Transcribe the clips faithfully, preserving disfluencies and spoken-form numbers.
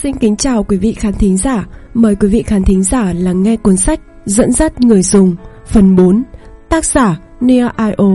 Xin kính chào quý vị khán thính giả. Mời quý vị khán thính giả lắng nghe cuốn sách Dẫn dắt người dùng phần bốn, tác giả Nia i o.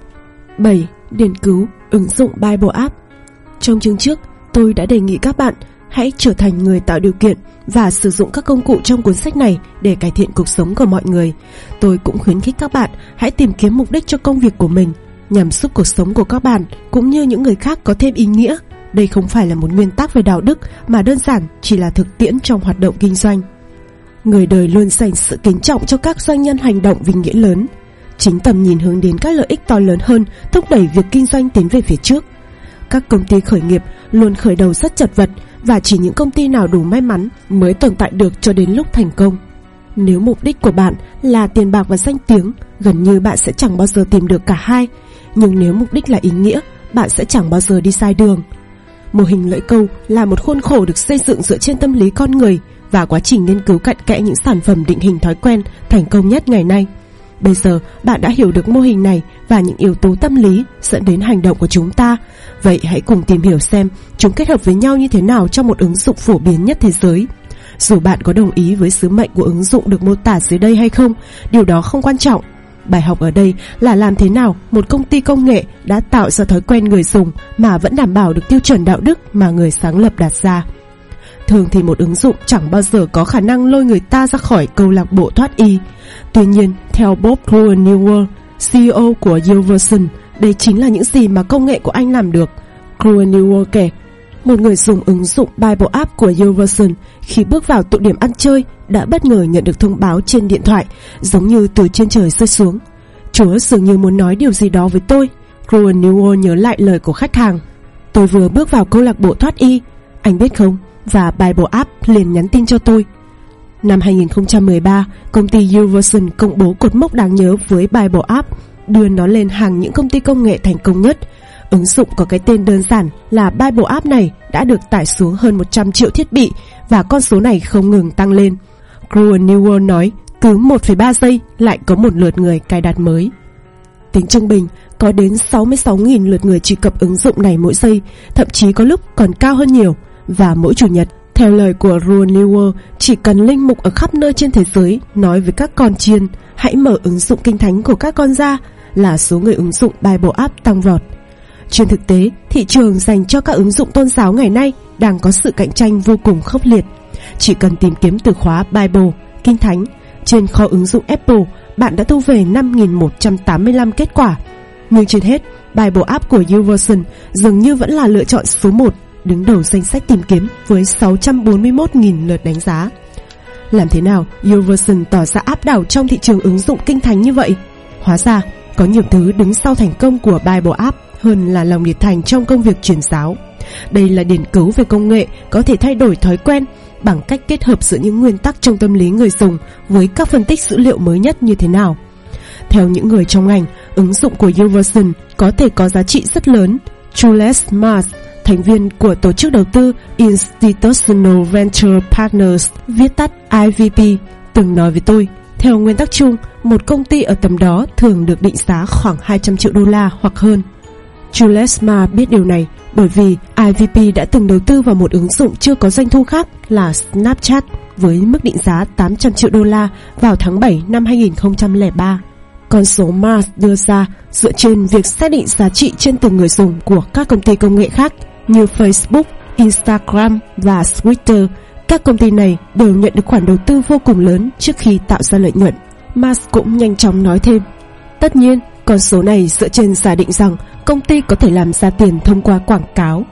bảy. Điển cứu ứng dụng Bible App. Trong chương trước, tôi đã đề nghị các bạn hãy trở thành người tạo điều kiện và sử dụng các công cụ trong cuốn sách này để cải thiện cuộc sống của mọi người. Tôi cũng khuyến khích các bạn hãy tìm kiếm mục đích cho công việc của mình nhằm giúp cuộc sống của các bạn cũng như những người khác có thêm ý nghĩa. Đây không phải là một nguyên tắc về đạo đức mà đơn giản chỉ là thực tiễn trong hoạt động kinh doanh. Người đời luôn dành sự kính trọng cho các doanh nhân hành động vì nghĩa lớn. Chính tầm nhìn hướng đến các lợi ích to lớn hơn thúc đẩy việc kinh doanh tiến về phía trước. Các công ty khởi nghiệp luôn khởi đầu rất chật vật và chỉ những công ty nào đủ may mắn mới tồn tại được cho đến lúc thành công. Nếu mục đích của bạn là tiền bạc và danh tiếng, gần như bạn sẽ chẳng bao giờ tìm được cả hai. Nhưng nếu mục đích là ý nghĩa, bạn sẽ chẳng bao giờ đi sai đường. Mô hình lưỡi câu là một khuôn khổ được xây dựng dựa trên tâm lý con người và quá trình nghiên cứu cặn kẽ những sản phẩm định hình thói quen thành công nhất ngày nay. Bây giờ bạn đã hiểu được mô hình này và những yếu tố tâm lý dẫn đến hành động của chúng ta. Vậy hãy cùng tìm hiểu xem chúng kết hợp với nhau như thế nào trong một ứng dụng phổ biến nhất thế giới. Dù bạn có đồng ý với sứ mệnh của ứng dụng được mô tả dưới đây hay không, điều đó không quan trọng. Bài học ở đây là làm thế nào một công ty công nghệ đã tạo ra thói quen người dùng mà vẫn đảm bảo được tiêu chuẩn đạo đức mà người sáng lập đặt ra. Thường thì một ứng dụng chẳng bao giờ có khả năng lôi người ta ra khỏi câu lạc bộ thoát y. Tuy nhiên, theo Bob Gruenewald, xê e ô của YouVersion, đây chính là những gì mà công nghệ của anh làm được. Gruenewald kể, một người dùng ứng dụng Bible App của YouVersion khi bước vào tụ điểm ăn chơi đã bất ngờ nhận được thông báo trên điện thoại, giống như từ trên trời rơi xuống. Chúa dường như muốn nói điều gì đó với tôi. Gruenewald nhớ lại lời của khách hàng. Tôi vừa bước vào câu lạc bộ thoát y, anh biết không? Và Bible App liền nhắn tin cho tôi. Năm hai không một ba, công ty YouVersion công bố cột mốc đáng nhớ với Bible App, đưa nó lên hàng những công ty công nghệ thành công nhất. Ứng dụng có cái tên đơn giản là Bible App này đã được tải xuống hơn một trăm triệu thiết bị và con số này không ngừng tăng lên. Gruenewald nói cứ một phẩy ba giây lại có một lượt người cài đặt mới. Tính trung bình, có đến sáu mươi sáu nghìn lượt người truy cập ứng dụng này mỗi giây, thậm chí có lúc còn cao hơn nhiều. Và mỗi chủ nhật, theo lời của Gruenewald, chỉ cần linh mục ở khắp nơi trên thế giới nói với các con chiên hãy mở ứng dụng kinh thánh của các con ra là số người ứng dụng Bible App tăng vọt. Trên thực tế, thị trường dành cho các ứng dụng tôn giáo ngày nay đang có sự cạnh tranh vô cùng khốc liệt. Chỉ cần tìm kiếm từ khóa Bible, Kinh Thánh trên kho ứng dụng Apple, bạn đã thu về năm nghìn một trăm tám mươi lăm kết quả. Nhưng trên hết, Bible App của YouVersion dường như vẫn là lựa chọn số một, đứng đầu danh sách tìm kiếm với sáu trăm bốn mươi mốt nghìn lượt đánh giá. Làm thế nào YouVersion tỏ ra áp đảo trong thị trường ứng dụng kinh thánh như vậy? Hóa ra, có nhiều thứ đứng sau thành công của Bible App hơn là lòng nhiệt thành trong công việc truyền giáo. Đây là điển cứu về công nghệ có thể thay đổi thói quen bằng cách kết hợp giữa những nguyên tắc trong tâm lý người dùng với các phân tích dữ liệu mới nhất như thế nào. Theo những người trong ngành, ứng dụng của YouVersion có thể có giá trị rất lớn. Jules Mars, thành viên của tổ chức đầu tư Institutional Venture Partners, viết tắt I V P, từng nói với tôi, theo nguyên tắc chung, một công ty ở tầm đó thường được định giá khoảng hai trăm triệu đô la hoặc hơn. Jules Mars biết điều này bởi vì I V P đã từng đầu tư vào một ứng dụng chưa có doanh thu khác là Snapchat với mức định giá tám trăm triệu đô la vào tháng bảy năm hai không không ba. Con số Mars đưa ra dựa trên việc xác định giá trị trên từng người dùng của các công ty công nghệ khác như Facebook, Instagram và Twitter. Các công ty này đều nhận được khoản đầu tư vô cùng lớn trước khi tạo ra lợi nhuận. Mars cũng nhanh chóng nói thêm, tất nhiên, con số này dựa trên giả định rằng công ty có thể làm ra tiền thông qua quảng cáo.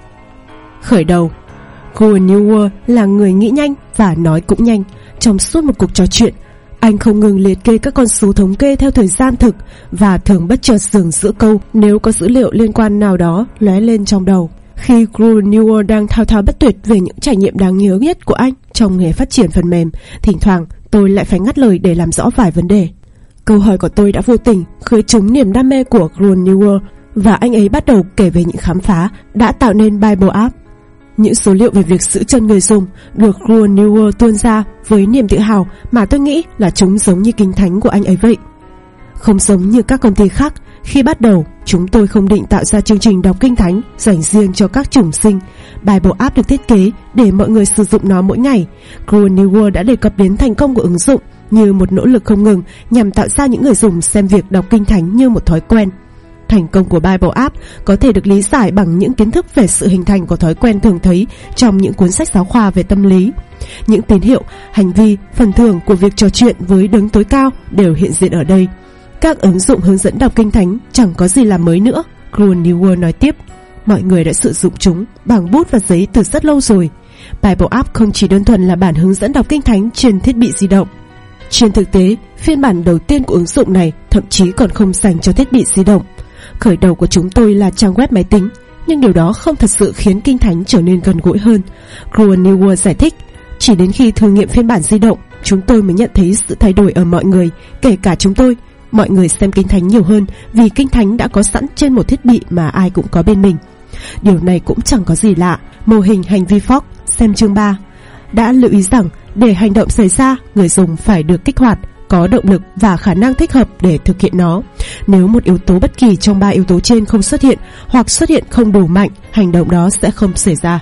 Khởi đầu, Gruenewald là người nghĩ nhanh và nói cũng nhanh. Trong suốt một cuộc trò chuyện, anh không ngừng liệt kê các con số thống kê theo thời gian thực và thường bất chợt dừng giữa câu nếu có dữ liệu liên quan nào đó lóe lên trong đầu. Khi Gruenewald đang thao thao bất tuyệt về những trải nghiệm đáng nhớ nhất của anh trong nghề phát triển phần mềm, thỉnh thoảng tôi lại phải ngắt lời để làm rõ vài vấn đề. Câu hỏi của tôi đã vô tình khơi trúng niềm đam mê của Gruenewald và anh ấy bắt đầu kể về những khám phá đã tạo nên Bible App. Những số liệu về việc giữ chân người dùng được Gruenewald tuôn ra với niềm tự hào mà tôi nghĩ là chúng giống như kinh thánh của anh ấy vậy. Không giống như các công ty khác, khi bắt đầu, chúng tôi không định tạo ra chương trình đọc kinh thánh dành riêng cho các chủng sinh. Bible App được thiết kế để mọi người sử dụng nó mỗi ngày. Grow New World đã đề cập đến thành công của ứng dụng như một nỗ lực không ngừng nhằm tạo ra những người dùng xem việc đọc kinh thánh như một thói quen. Thành công của Bible App có thể được lý giải bằng những kiến thức về sự hình thành của thói quen thường thấy trong những cuốn sách giáo khoa về tâm lý. Những tín hiệu, hành vi, phần thưởng của việc trò chuyện với đấng tối cao đều hiện diện ở đây. Các ứng dụng hướng dẫn đọc kinh thánh chẳng có gì là mới nữa, Grow New World nói tiếp. Mọi người đã sử dụng chúng bằng bút và giấy từ rất lâu rồi. Bible App không chỉ đơn thuần là bản hướng dẫn đọc kinh thánh trên thiết bị di động. Trên thực tế, phiên bản đầu tiên của ứng dụng này thậm chí còn không dành cho thiết bị di động. Khởi đầu của chúng tôi là trang web máy tính, nhưng điều đó không thật sự khiến kinh thánh trở nên gần gũi hơn. Grow New World giải thích, chỉ đến khi thử nghiệm phiên bản di động, chúng tôi mới nhận thấy sự thay đổi ở mọi người, kể cả chúng tôi. Mọi người xem kinh thánh nhiều hơn vì kinh thánh đã có sẵn trên một thiết bị mà ai cũng có bên mình. Điều này cũng chẳng có gì lạ. Mô hình hành vi Fogg, xem chương ba, đã lưu ý rằng để hành động xảy ra, người dùng phải được kích hoạt, có động lực và khả năng thích hợp để thực hiện nó. Nếu một yếu tố bất kỳ trong ba yếu tố trên không xuất hiện hoặc xuất hiện không đủ mạnh, hành động đó sẽ không xảy ra.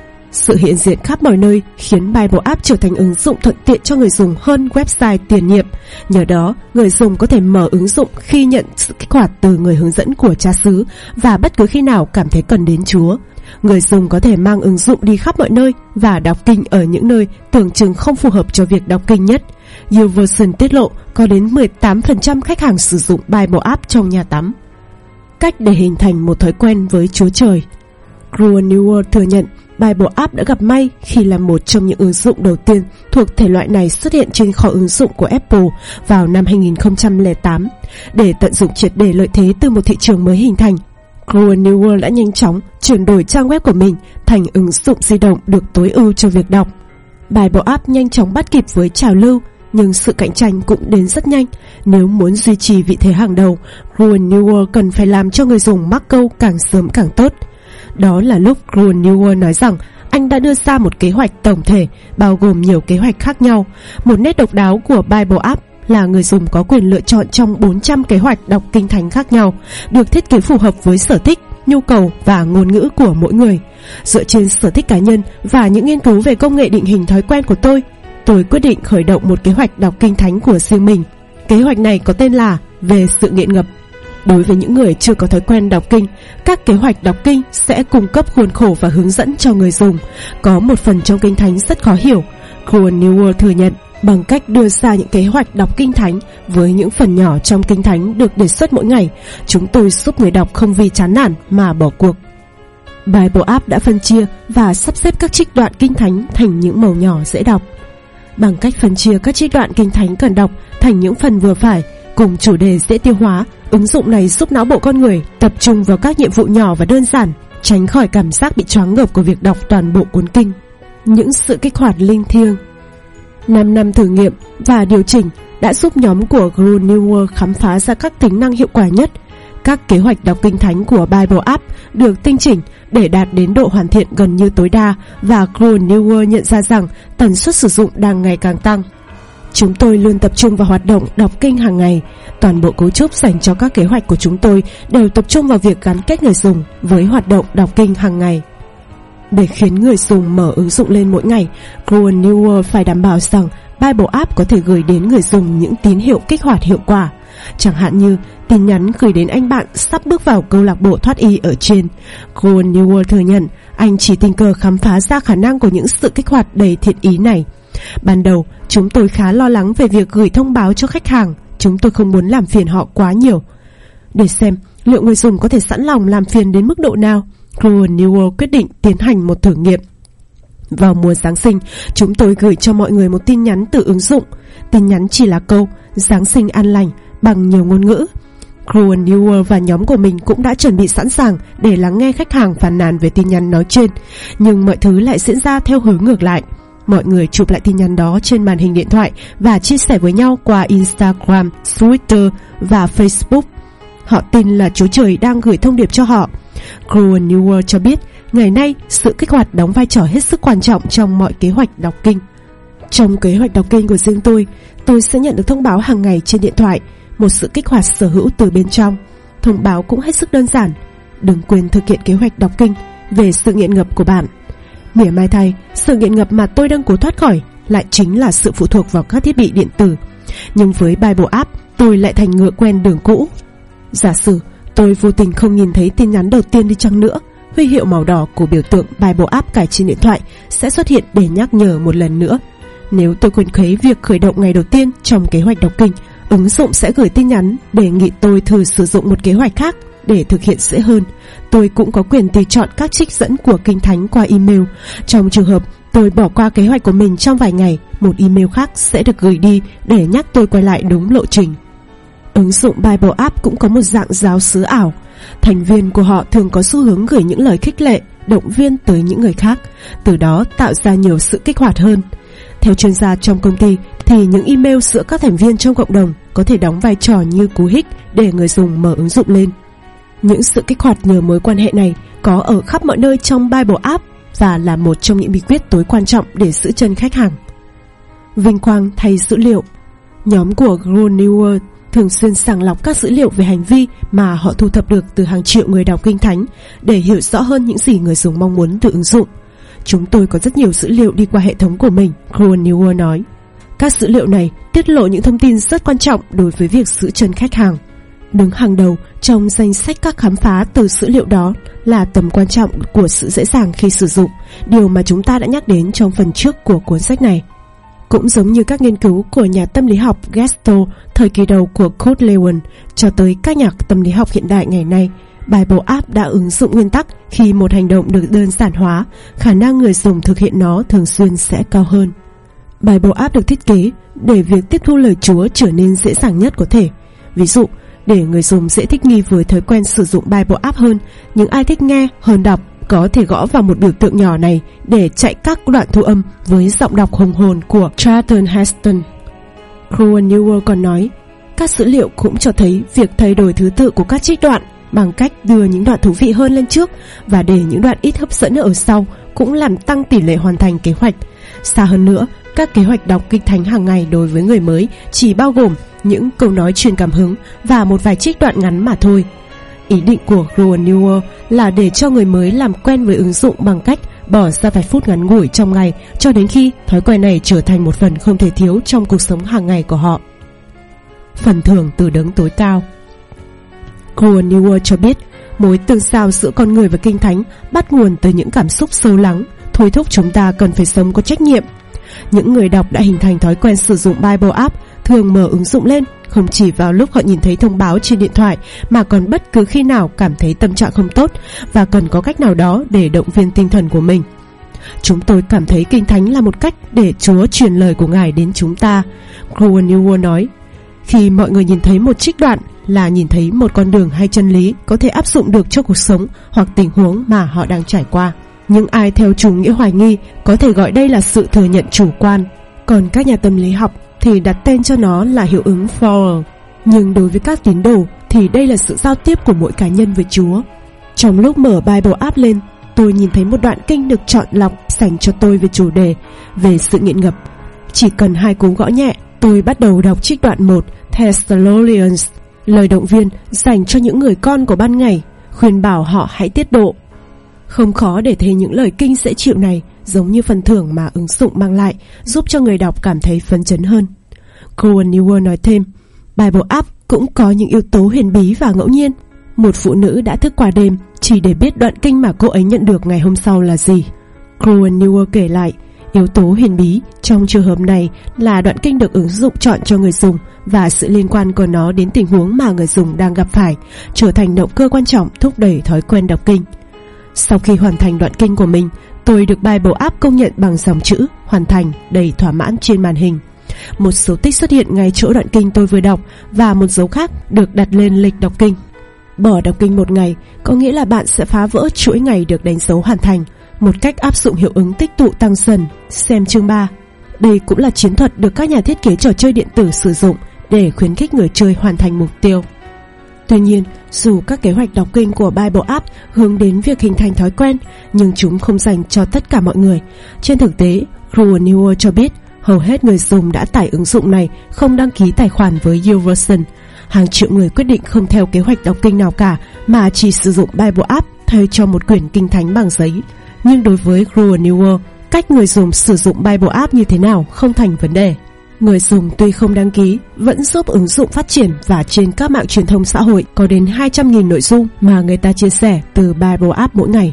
Sự hiện diện khắp mọi nơi khiến Bible App trở thành ứng dụng thuận tiện cho người dùng hơn website tiền nhiệm. Nhờ đó, người dùng có thể mở ứng dụng khi nhận sự kích hoạt từ người hướng dẫn của cha xứ và bất cứ khi nào cảm thấy cần đến Chúa. Người dùng có thể mang ứng dụng đi khắp mọi nơi và đọc kinh ở những nơi tưởng chừng không phù hợp cho việc đọc kinh nhất. YouVersion tiết lộ có đến mười tám phần trăm khách hàng sử dụng Bible App trong nhà tắm. Cách để hình thành một thói quen với Chúa Trời. Grow New World thừa nhận Bible App đã gặp may khi là một trong những ứng dụng đầu tiên thuộc thể loại này xuất hiện trên kho ứng dụng của Apple vào năm hai nghìn không trăm lẻ tám. Để tận dụng triệt để lợi thế từ một thị trường mới hình thành, Grow New World đã nhanh chóng chuyển đổi trang web của mình thành ứng dụng di động được tối ưu cho việc đọc. Bible App nhanh chóng bắt kịp với trào lưu, nhưng sự cạnh tranh cũng đến rất nhanh. Nếu muốn duy trì vị thế hàng đầu, Grow New World cần phải làm cho người dùng mắc câu càng sớm càng tốt. Đó là lúc Grow New World nói rằng anh đã đưa ra một kế hoạch tổng thể bao gồm nhiều kế hoạch khác nhau. Một nét độc đáo của Bible App là người dùng có quyền lựa chọn trong bốn trăm kế hoạch đọc kinh thánh khác nhau, được thiết kế phù hợp với sở thích, nhu cầu và ngôn ngữ của mỗi người. Dựa trên sở thích cá nhân và những nghiên cứu về công nghệ định hình thói quen của tôi, tôi quyết định khởi động một kế hoạch đọc kinh thánh của riêng mình. Kế hoạch này có tên là Về sự nghiện ngập. Đối với những người chưa có thói quen đọc kinh, các kế hoạch đọc kinh sẽ cung cấp khuôn khổ và hướng dẫn cho người dùng. Có một phần trong kinh thánh rất khó hiểu. Grow New World thừa nhận bằng cách đưa ra những kế hoạch đọc kinh thánh với những phần nhỏ trong kinh thánh được đề xuất mỗi ngày, chúng tôi giúp người đọc không vì chán nản mà bỏ cuộc. Bible App đã phân chia và sắp xếp các trích đoạn kinh thánh thành những mẩu nhỏ dễ đọc. Bằng cách phân chia các trích đoạn kinh thánh cần đọc thành những phần vừa phải cùng chủ đề dễ tiêu hóa, ứng dụng này giúp não bộ con người tập trung vào các nhiệm vụ nhỏ và đơn giản, tránh khỏi cảm giác bị choáng ngợp của việc đọc toàn bộ cuốn kinh. Những sự kích hoạt linh thiêng. năm năm thử nghiệm và điều chỉnh đã giúp nhóm của Grow New World khám phá ra các tính năng hiệu quả nhất. Các kế hoạch đọc kinh thánh của Bible App được tinh chỉnh để đạt đến độ hoàn thiện gần như tối đa, và Grow New World nhận ra rằng tần suất sử dụng đang ngày càng tăng. Chúng tôi luôn tập trung vào hoạt động đọc kinh hàng ngày. Toàn bộ cấu trúc dành cho các kế hoạch của chúng tôi đều tập trung vào việc gắn kết người dùng với hoạt động đọc kinh hàng ngày. Để khiến người dùng mở ứng dụng lên mỗi ngày, Grow New World phải đảm bảo rằng Bible App có thể gửi đến người dùng những tín hiệu kích hoạt hiệu quả. Chẳng hạn như tin nhắn gửi đến anh bạn sắp bước vào câu lạc bộ thoát y ở trên. Grow New World thừa nhận anh chỉ tình cờ khám phá ra khả năng của những sự kích hoạt đầy thiện ý này. Ban đầu, chúng tôi khá lo lắng về việc gửi thông báo cho khách hàng. Chúng tôi không muốn làm phiền họ quá nhiều. Để xem liệu người dùng có thể sẵn lòng làm phiền đến mức độ nào, Grow New World quyết định tiến hành một thử nghiệm. Vào mùa Giáng sinh, chúng tôi gửi cho mọi người một tin nhắn từ ứng dụng. Tin nhắn chỉ là câu Giáng sinh an lành bằng nhiều ngôn ngữ. Grow New World và nhóm của mình cũng đã chuẩn bị sẵn sàng để lắng nghe khách hàng phàn nàn về tin nhắn nói trên, nhưng mọi thứ lại diễn ra theo hướng ngược lại. Mọi người chụp lại tin nhắn đó trên màn hình điện thoại và chia sẻ với nhau qua Instagram, Twitter và Facebook. Họ tin là Chúa Trời đang gửi thông điệp cho họ. Grow New World cho biết, ngày nay sự kích hoạt đóng vai trò hết sức quan trọng trong mọi kế hoạch đọc kinh. Trong kế hoạch đọc kinh của riêng tôi, tôi sẽ nhận được thông báo hàng ngày trên điện thoại. một sự kích hoạt sở hữu từ bên trong. Thông báo cũng hết sức đơn giản: đừng quên thực hiện kế hoạch đọc kinh về sự nghiện ngập của bạn. Mỉa mai thay, sự nghiện ngập mà tôi đang cố thoát khỏi lại chính là sự phụ thuộc vào các thiết bị điện tử. Nhưng với Bible app, tôi lại thành ngựa quen đường cũ. Giả sử tôi vô tình không nhìn thấy tin nhắn đầu tiên đi chăng nữa, huy hiệu màu đỏ của biểu tượng Bible app cài trên điện thoại sẽ xuất hiện để nhắc nhở một lần nữa. Nếu tôi quên khuấy việc khởi động ngày đầu tiên trong kế hoạch đọc kinh, ứng dụng sẽ gửi tin nhắn đề nghị tôi thử sử dụng một kế hoạch khác để thực hiện dễ hơn. Tôi cũng có quyền tùy chọn các trích dẫn của Kinh Thánh qua email. Trong trường hợp tôi bỏ qua kế hoạch của mình trong vài ngày, một email khác sẽ được gửi đi để nhắc tôi quay lại đúng lộ trình. Ứng dụng Bible app cũng có một dạng giáo xứ ảo. Thành viên của họ thường có xu hướng gửi những lời khích lệ, động viên tới những người khác, từ đó tạo ra nhiều sự kích hoạt hơn. Theo chuyên gia trong công ty thì những email giữa các thành viên trong cộng đồng có thể đóng vai trò như cú hích để người dùng mở ứng dụng lên. Những sự kích hoạt nhờ mối quan hệ này có ở khắp mọi nơi trong Bible app và là một trong những bí quyết tối quan trọng để giữ chân khách hàng. Vinh quang thay dữ liệu. Nhóm của Grow New World thường xuyên sàng lọc các dữ liệu về hành vi mà họ thu thập được từ hàng triệu người đọc Kinh Thánh để hiểu rõ hơn những gì người dùng mong muốn từ ứng dụng. Chúng tôi có rất nhiều dữ liệu đi qua hệ thống của mình, Grow New World nói. Các dữ liệu này tiết lộ những thông tin rất quan trọng đối với việc giữ chân khách hàng. Đứng hàng đầu trong danh sách các khám phá từ dữ liệu đó là tầm quan trọng của sự dễ dàng khi sử dụng, điều mà chúng ta đã nhắc đến trong phần trước của cuốn sách này. Cũng giống như các nghiên cứu của nhà tâm lý học Gestalt thời kỳ đầu của Kurt Lewin cho tới các nhà tâm lý học hiện đại ngày nay, Bible app đã ứng dụng nguyên tắc khi một hành động được đơn giản hóa, khả năng người dùng thực hiện nó thường xuyên sẽ cao hơn. Bible app được thiết kế để việc tiếp thu lời Chúa trở nên dễ dàng nhất có thể. Ví dụ, để người dùng dễ thích nghi với thói quen sử dụng Bible app hơn, những ai thích nghe hơn đọc có thể gõ vào một biểu tượng nhỏ này để chạy các đoạn thu âm với giọng đọc hùng hồn của Charlton Heston. Grow New World còn nói, các dữ liệu cũng cho thấy việc thay đổi thứ tự của các trích đoạn bằng cách đưa những đoạn thú vị hơn lên trước và để những đoạn ít hấp dẫn ở sau cũng làm tăng tỷ lệ hoàn thành kế hoạch. Xa hơn nữa, các kế hoạch đọc Kinh Thánh hàng ngày đối với người mới chỉ bao gồm những câu nói truyền cảm hứng và một vài trích đoạn ngắn mà thôi. Ý định của Grow New World là để cho người mới làm quen với ứng dụng bằng cách bỏ ra vài phút ngắn ngủi trong ngày cho đến khi thói quen này trở thành một phần không thể thiếu trong cuộc sống hàng ngày của họ. Phần thưởng từ đấng tối cao. Grow New World cho biết mối tương giao giữa con người và Kinh Thánh bắt nguồn từ những cảm xúc sâu lắng, thôi thúc chúng ta cần phải sống có trách nhiệm. Những người đọc đã hình thành thói quen sử dụng Bible app thường mở ứng dụng lên không chỉ vào lúc họ nhìn thấy thông báo trên điện thoại mà còn bất cứ khi nào cảm thấy tâm trạng không tốt và cần có cách nào đó để động viên tinh thần của mình. Chúng tôi cảm thấy Kinh Thánh là một cách để Chúa truyền lời của Ngài đến chúng ta, Grow New World nói. Khi mọi người nhìn thấy một trích đoạn là nhìn thấy một con đường hay chân lý có thể áp dụng được cho cuộc sống hoặc tình huống mà họ đang trải qua. Nhưng ai theo chủ nghĩa hoài nghi có thể gọi đây là sự thừa nhận chủ quan, còn các nhà tâm lý học thì đặt tên cho nó là hiệu ứng Fowler. Nhưng đối với các tín đồ thì đây là sự giao tiếp của mỗi cá nhân với Chúa. Trong lúc mở Bible app lên, tôi nhìn thấy một đoạn kinh được chọn lọc dành cho tôi về chủ đề về sự nghiện ngập. Chỉ cần hai cú gõ nhẹ, tôi bắt đầu đọc trích đoạn một Thessalonians, lời động viên dành cho những người con của ban ngày, khuyên bảo họ hãy tiết độ. Không khó để thấy những lời kinh dễ chịu này giống như phần thưởng mà ứng dụng mang lại, giúp cho người đọc cảm thấy phấn chấn hơn. Grow New World nói thêm, Bible app cũng có những yếu tố huyền bí và ngẫu nhiên. Một phụ nữ đã thức qua đêm chỉ để biết đoạn kinh mà cô ấy nhận được ngày hôm sau là gì. Grow New World kể lại, yếu tố huyền bí trong trường hợp này là đoạn kinh được ứng dụng chọn cho người dùng và sự liên quan của nó đến tình huống mà người dùng đang gặp phải, trở thành động cơ quan trọng thúc đẩy thói quen đọc kinh. Sau khi hoàn thành đoạn kinh của mình, tôi được Bible app công nhận bằng dòng chữ hoàn thành đầy thỏa mãn trên màn hình. Một số tích xuất hiện ngay chỗ đoạn kinh tôi vừa đọc và một dấu khác được đặt lên lịch đọc kinh. Bỏ đọc kinh một ngày có nghĩa là bạn sẽ phá vỡ chuỗi ngày được đánh dấu hoàn thành, một cách áp dụng hiệu ứng tích tụ tăng dần, xem chương ba. Đây cũng là chiến thuật được các nhà thiết kế trò chơi điện tử sử dụng để khuyến khích người chơi hoàn thành mục tiêu. Tuy nhiên, dù các kế hoạch đọc kinh của Bible app hướng đến việc hình thành thói quen, nhưng chúng không dành cho tất cả mọi người. Trên thực tế, Grow New World cho biết hầu hết người dùng đã tải ứng dụng này không đăng ký tài khoản với YouVersion. Hàng triệu người quyết định không theo kế hoạch đọc kinh nào cả, mà chỉ sử dụng Bible app thay cho một quyển kinh thánh bằng giấy. Nhưng đối với Grow a New World, cách người dùng sử dụng Bible app như thế nào không thành vấn đề. Người dùng tuy không đăng ký vẫn giúp ứng dụng phát triển, và trên các mạng truyền thông xã hội có đến hai trăm nghìn nội dung mà người ta chia sẻ từ Bible app mỗi ngày.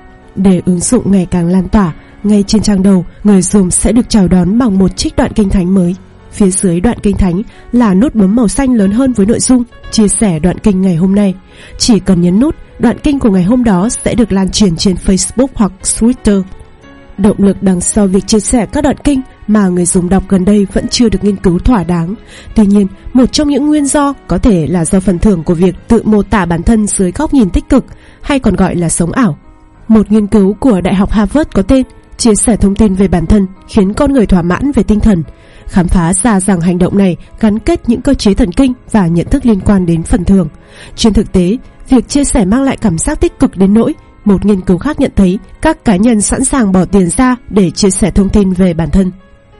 Để ứng dụng ngày càng lan tỏa, ngay trên trang đầu, người dùng sẽ được chào đón bằng một trích đoạn kinh thánh mới. Phía dưới đoạn kinh thánh là nút bấm màu xanh lớn hơn với nội dung chia sẻ đoạn kinh ngày hôm nay. Chỉ cần nhấn nút, đoạn kinh của ngày hôm đó sẽ được lan truyền trên Facebook hoặc Twitter. Động lực đằng sau việc chia sẻ các đoạn kinh mà người dùng đọc gần đây vẫn chưa được nghiên cứu thỏa đáng. Tuy nhiên, một trong những nguyên do có thể là do phần thưởng của việc tự mô tả bản thân dưới góc nhìn tích cực, hay còn gọi là sống ảo. Một nghiên cứu của Đại học Harvard có tên "Chia sẻ thông tin về bản thân khiến con người thỏa mãn về tinh thần" khám phá ra rằng hành động này gắn kết những cơ chế thần kinh và nhận thức liên quan đến phần thưởng. Trên thực tế, việc chia sẻ mang lại cảm giác tích cực đến nỗi một nghiên cứu khác nhận thấy các cá nhân sẵn sàng bỏ tiền ra để chia sẻ thông tin về bản thân.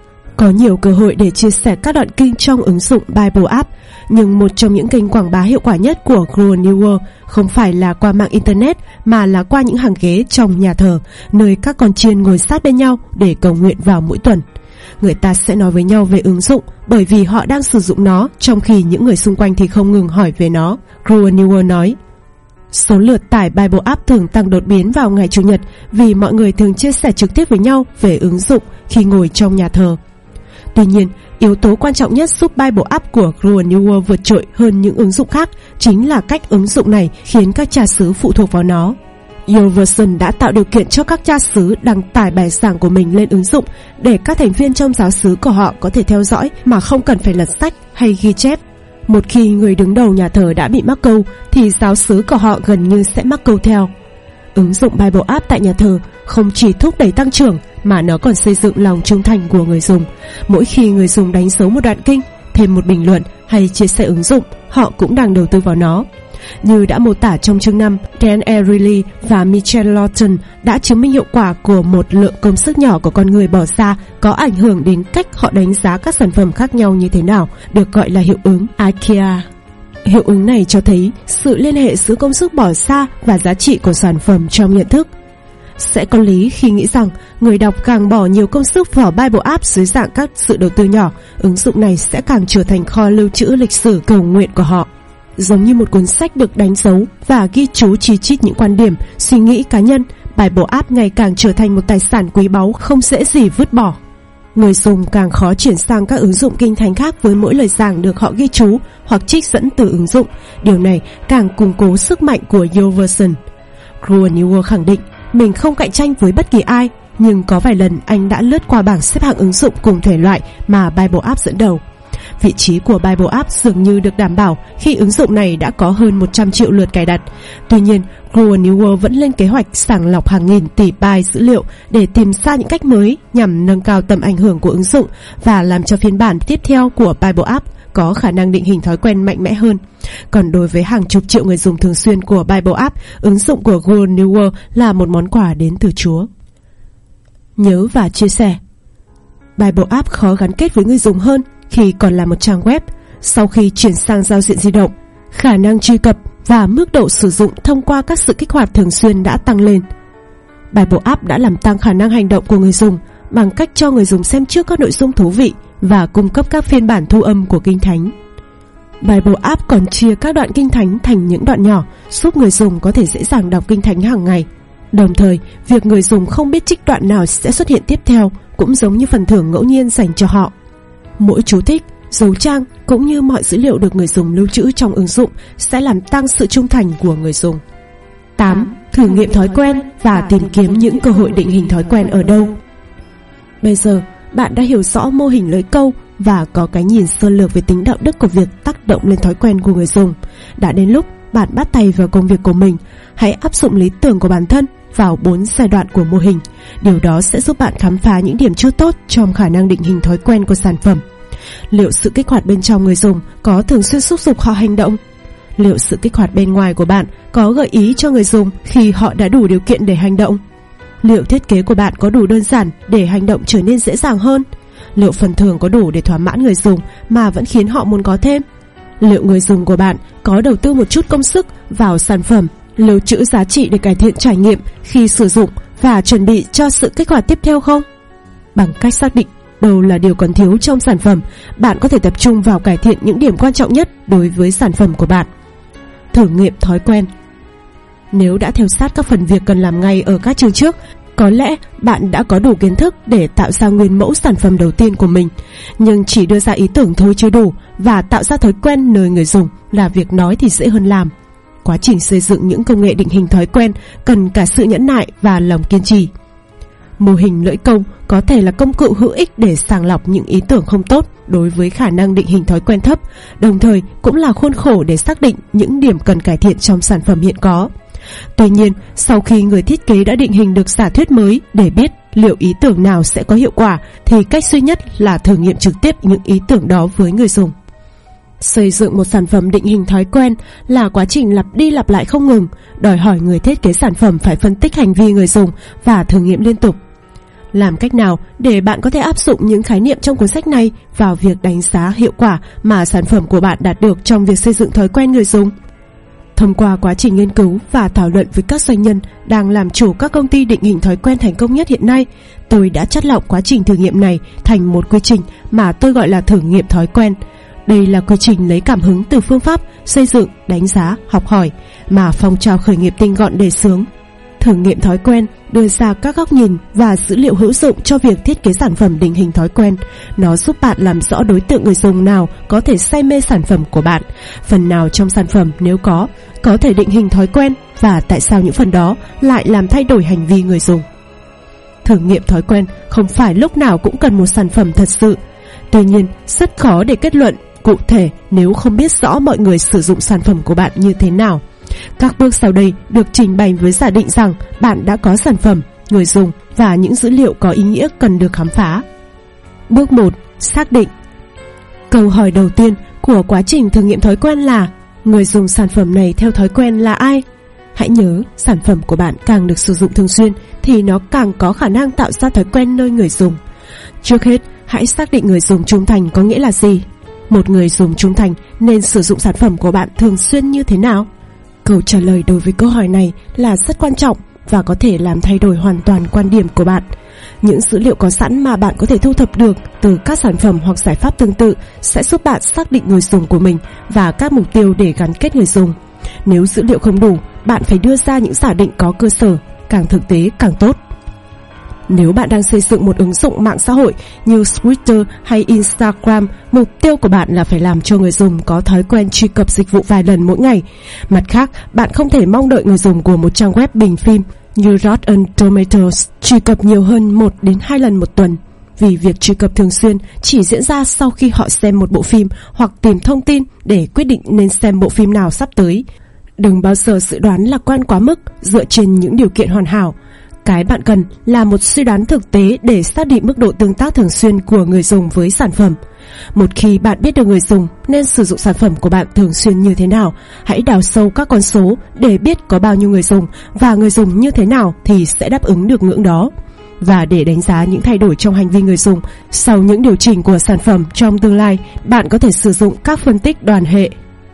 Có nhiều cơ hội để chia sẻ các đoạn kinh trong ứng dụng Bible app, nhưng một trong những kênh quảng bá hiệu quả nhất của Grow a New World không phải là qua mạng Internet mà là qua những hàng ghế trong nhà thờ, nơi các con chiên ngồi sát bên nhau để cầu nguyện vào mỗi tuần. Người ta sẽ nói với nhau về ứng dụng bởi vì họ đang sử dụng nó, trong khi những người xung quanh thì không ngừng hỏi về nó. Grow a New World nói, số lượt tải Bible app thường tăng đột biến vào ngày Chủ nhật vì mọi người thường chia sẻ trực tiếp với nhau về ứng dụng khi ngồi trong nhà thờ. Tuy nhiên, yếu tố quan trọng nhất giúp Bible app của Grow a New World vượt trội hơn những ứng dụng khác chính là cách ứng dụng này khiến các cha xứ phụ thuộc vào nó. YouVersion đã tạo điều kiện cho các cha xứ đăng tải bài giảng của mình lên ứng dụng để các thành viên trong giáo xứ của họ có thể theo dõi mà không cần phải lật sách hay ghi chép. Một khi người đứng đầu nhà thờ đã bị mắc câu thì giáo xứ của họ gần như sẽ mắc câu theo. Ứng dụng Bible app tại nhà thờ không chỉ thúc đẩy tăng trưởng mà nó còn xây dựng lòng trung thành của người dùng. Mỗi khi người dùng đánh dấu một đoạn kinh, thêm một bình luận hay chia sẻ ứng dụng, họ cũng đang đầu tư vào nó. Như đã mô tả trong chương năm, Dan Ariely và Michelle Lawton đã chứng minh hiệu quả của một lượng công sức nhỏ của con người bỏ ra có ảnh hưởng đến cách họ đánh giá các sản phẩm khác nhau như thế nào, được gọi là hiệu ứng IKEA. Hiệu ứng này cho thấy sự liên hệ giữa công sức bỏ ra và giá trị của sản phẩm trong nhận thức. Sẽ có lý khi nghĩ rằng người đọc càng bỏ nhiều công sức vào Bible app dưới dạng các sự đầu tư nhỏ, ứng dụng này sẽ càng trở thành kho lưu trữ lịch sử cầu nguyện của họ. Giống như một cuốn sách được đánh dấu và ghi chú chi chít những quan điểm, suy nghĩ cá nhân, Bible app ngày càng trở thành một tài sản quý báu không dễ gì vứt bỏ. Người dùng càng khó chuyển sang các ứng dụng kinh thánh khác với mỗi lời giảng được họ ghi chú hoặc trích dẫn từ ứng dụng. Điều này càng củng cố sức mạnh của YouVersion. Grow a New World khẳng định mình không cạnh tranh với bất kỳ ai, nhưng có vài lần anh đã lướt qua bảng xếp hạng ứng dụng cùng thể loại mà Bible app dẫn đầu. Vị trí của Bible app dường như được đảm bảo khi ứng dụng này đã có hơn một trăm triệu lượt cài đặt. Tuy nhiên, Grow a New World vẫn lên kế hoạch sàng lọc hàng nghìn tỷ byte dữ liệu để tìm ra những cách mới nhằm nâng cao tầm ảnh hưởng của ứng dụng và làm cho phiên bản tiếp theo của Bible app có khả năng định hình thói quen mạnh mẽ hơn. Còn đối với hàng chục triệu người dùng thường xuyên của Bible app, ứng dụng của Grow a New World là một món quà đến từ Chúa. Nhớ và chia sẻ. Bible app khó gắn kết với người dùng hơn khi còn là một trang web. Sau khi chuyển sang giao diện di động, khả năng truy cập và mức độ sử dụng thông qua các sự kích hoạt thường xuyên đã tăng lên. Bible app đã làm tăng khả năng hành động của người dùng bằng cách cho người dùng xem trước các nội dung thú vị và cung cấp các phiên bản thu âm của Kinh Thánh. Bible app còn chia các đoạn Kinh Thánh thành những đoạn nhỏ, giúp người dùng có thể dễ dàng đọc Kinh Thánh hàng ngày. Đồng thời, việc người dùng không biết trích đoạn nào sẽ xuất hiện tiếp theo cũng giống như phần thưởng ngẫu nhiên dành cho họ. Mỗi chú thích, dấu trang cũng như mọi dữ liệu được người dùng lưu trữ trong ứng dụng sẽ làm tăng sự trung thành của người dùng. tám. Thử nghiệm thói quen và tìm kiếm những cơ hội định hình thói quen ở đâu. Bây giờ, bạn đã hiểu rõ mô hình lưỡi câu và có cái nhìn sơ lược về tính đạo đức của việc tác động lên thói quen của người dùng. Đã đến lúc bạn bắt tay vào công việc của mình. Hãy áp dụng lý tưởng của bản thân vào bốn giai đoạn của mô hình. Điều đó sẽ giúp bạn khám phá những điểm chưa tốt trong khả năng định hình thói quen của sản phẩm. Liệu sự kích hoạt bên trong người dùng có thường xuyên xúc giục họ hành động? Liệu sự kích hoạt bên ngoài của bạn có gợi ý cho người dùng khi họ đã đủ điều kiện để hành động? Liệu thiết kế của bạn có đủ đơn giản để hành động trở nên dễ dàng hơn? Liệu phần thưởng có đủ để thỏa mãn người dùng mà vẫn khiến họ muốn có thêm? Liệu người dùng của bạn có đầu tư một chút công sức vào sản phẩm, lưu trữ giá trị để cải thiện trải nghiệm khi sử dụng và chuẩn bị cho sự kích hoạt tiếp theo không? Bằng cách xác định đâu là điều còn thiếu trong sản phẩm, bạn có thể tập trung vào cải thiện những điểm quan trọng nhất đối với sản phẩm của bạn. Thử nghiệm thói quen. Nếu đã theo sát các phần việc cần làm ngay ở các chương trước, có lẽ bạn đã có đủ kiến thức để tạo ra nguyên mẫu sản phẩm đầu tiên của mình. Nhưng chỉ đưa ra ý tưởng thôi chưa đủ, và tạo ra thói quen nơi người dùng là việc nói thì dễ hơn làm. Quá trình xây dựng những công nghệ định hình thói quen cần cả sự nhẫn nại và lòng kiên trì. Mô hình lưỡi công có thể là công cụ hữu ích để sàng lọc những ý tưởng không tốt đối với khả năng định hình thói quen thấp, đồng thời cũng là khuôn khổ để xác định những điểm cần cải thiện trong sản phẩm hiện có. Tuy nhiên, sau khi người thiết kế đã định hình được giả thuyết mới để biết liệu ý tưởng nào sẽ có hiệu quả, thì cách duy nhất là thử nghiệm trực tiếp những ý tưởng đó với người dùng. Xây dựng một sản phẩm định hình thói quen là quá trình lặp đi lặp lại không ngừng, đòi hỏi người thiết kế sản phẩm phải phân tích hành vi người dùng và thử nghiệm liên tục. Làm cách nào để bạn có thể áp dụng những khái niệm trong cuốn sách này vào việc đánh giá hiệu quả mà sản phẩm của bạn đạt được trong việc xây dựng thói quen người dùng? Thông qua quá trình nghiên cứu và thảo luận với các doanh nhân đang làm chủ các công ty định hình thói quen thành công nhất hiện nay, tôi đã chắt lọc quá trình thử nghiệm này thành một quy trình mà tôi gọi là thử nghiệm thói quen. Đây là quy trình lấy cảm hứng từ phương pháp xây dựng, đánh giá, học hỏi mà phong trào khởi nghiệp tinh gọn đề xướng. Thử nghiệm thói quen đưa ra các góc nhìn và dữ liệu hữu dụng cho việc thiết kế sản phẩm định hình thói quen. Nó giúp bạn làm rõ đối tượng người dùng nào có thể say mê sản phẩm của bạn, phần nào trong sản phẩm nếu có, có thể định hình thói quen, và tại sao những phần đó lại làm thay đổi hành vi người dùng. Thử nghiệm thói quen không phải lúc nào cũng cần một sản phẩm thật sự. Tuy nhiên, rất khó để kết luận cụ thể nếu không biết rõ mọi người sử dụng sản phẩm của bạn như thế nào. Các bước sau đây được trình bày với giả định rằng bạn đã có sản phẩm, người dùng và những dữ liệu có ý nghĩa cần được khám phá. Bước một. Xác định. Câu hỏi đầu tiên của quá trình thử nghiệm thói quen là: người dùng sản phẩm này theo thói quen là ai? Hãy nhớ, sản phẩm của bạn càng được sử dụng thường xuyên thì nó càng có khả năng tạo ra thói quen nơi người dùng. Trước hết, hãy xác định người dùng trung thành có nghĩa là gì. Một người dùng trung thành nên sử dụng sản phẩm của bạn thường xuyên như thế nào? Câu trả lời đối với câu hỏi này là rất quan trọng và có thể làm thay đổi hoàn toàn quan điểm của bạn. Những dữ liệu có sẵn mà bạn có thể thu thập được từ các sản phẩm hoặc giải pháp tương tự sẽ giúp bạn xác định người dùng của mình và các mục tiêu để gắn kết người dùng. Nếu dữ liệu không đủ, bạn phải đưa ra những giả định có cơ sở, càng thực tế càng tốt. Nếu bạn đang xây dựng một ứng dụng mạng xã hội như Twitter hay Instagram, mục tiêu của bạn là phải làm cho người dùng có thói quen truy cập dịch vụ vài lần mỗi ngày. Mặt khác, bạn không thể mong đợi người dùng của một trang web bình phim như Rotten Tomatoes truy cập nhiều hơn một đến hai lần một tuần, vì việc truy cập thường xuyên chỉ diễn ra sau khi họ xem một bộ phim hoặc tìm thông tin để quyết định nên xem bộ phim nào sắp tới. Đừng bao giờ dự đoán lạc quan quá mức dựa trên những điều kiện hoàn hảo. Cái bạn cần là một suy đoán thực tế để xác định mức độ tương tác thường xuyên của người dùng với sản phẩm. Một khi bạn biết được người dùng nên sử dụng sản phẩm của bạn thường xuyên như thế nào, hãy đào sâu các con số để biết có bao nhiêu người dùng và người dùng như thế nào thì sẽ đáp ứng được ngưỡng đó. Và để đánh giá những thay đổi trong hành vi người dùng sau những điều chỉnh của sản phẩm trong tương lai, bạn có thể sử dụng các phân tích đoàn hệ.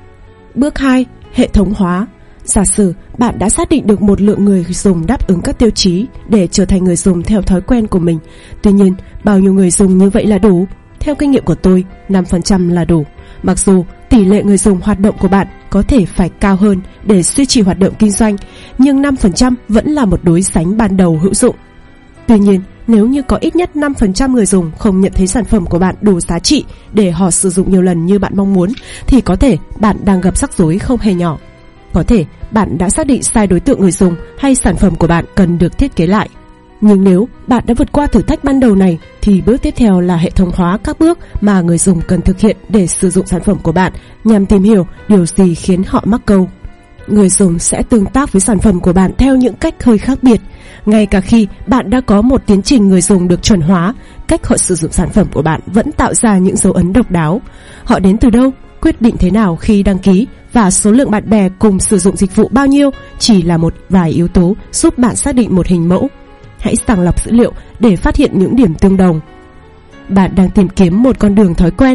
Bước hai. Hệ thống hóa. Giả sử bạn đã xác định được một lượng người dùng đáp ứng các tiêu chí để trở thành người dùng theo thói quen của mình. Tuy nhiên, bao nhiêu người dùng như vậy là đủ? Theo kinh nghiệm của tôi, năm phần trăm là đủ. Mặc dù tỷ lệ người dùng hoạt động của bạn có thể phải cao hơn để duy trì hoạt động kinh doanh, nhưng năm phần trăm vẫn là một đối sánh ban đầu hữu dụng. Tuy nhiên, nếu như có ít nhất năm phần trăm người dùng không nhận thấy sản phẩm của bạn đủ giá trị để họ sử dụng nhiều lần như bạn mong muốn, thì có thể bạn đang gặp rắc rối không hề nhỏ. Có thể bạn đã xác định sai đối tượng người dùng hay sản phẩm của bạn cần được thiết kế lại. Nhưng nếu bạn đã vượt qua thử thách ban đầu này thì bước tiếp theo là hệ thống hóa các bước mà người dùng cần thực hiện để sử dụng sản phẩm của bạn nhằm tìm hiểu điều gì khiến họ mắc câu. Người dùng sẽ tương tác với sản phẩm của bạn theo những cách hơi khác biệt. Ngay cả khi bạn đã có một tiến trình người dùng được chuẩn hóa, cách họ sử dụng sản phẩm của bạn vẫn tạo ra những dấu ấn độc đáo. Họ đến từ đâu, quyết định thế nào khi đăng ký và số lượng bạn bè cùng sử dụng dịch vụ bao nhiêu chỉ là một vài yếu tố giúp bạn xác định một hình mẫu. Hãy sàng lọc dữ liệu để phát hiện những điểm tương đồng. Bạn đang tìm kiếm một con đường thói quen,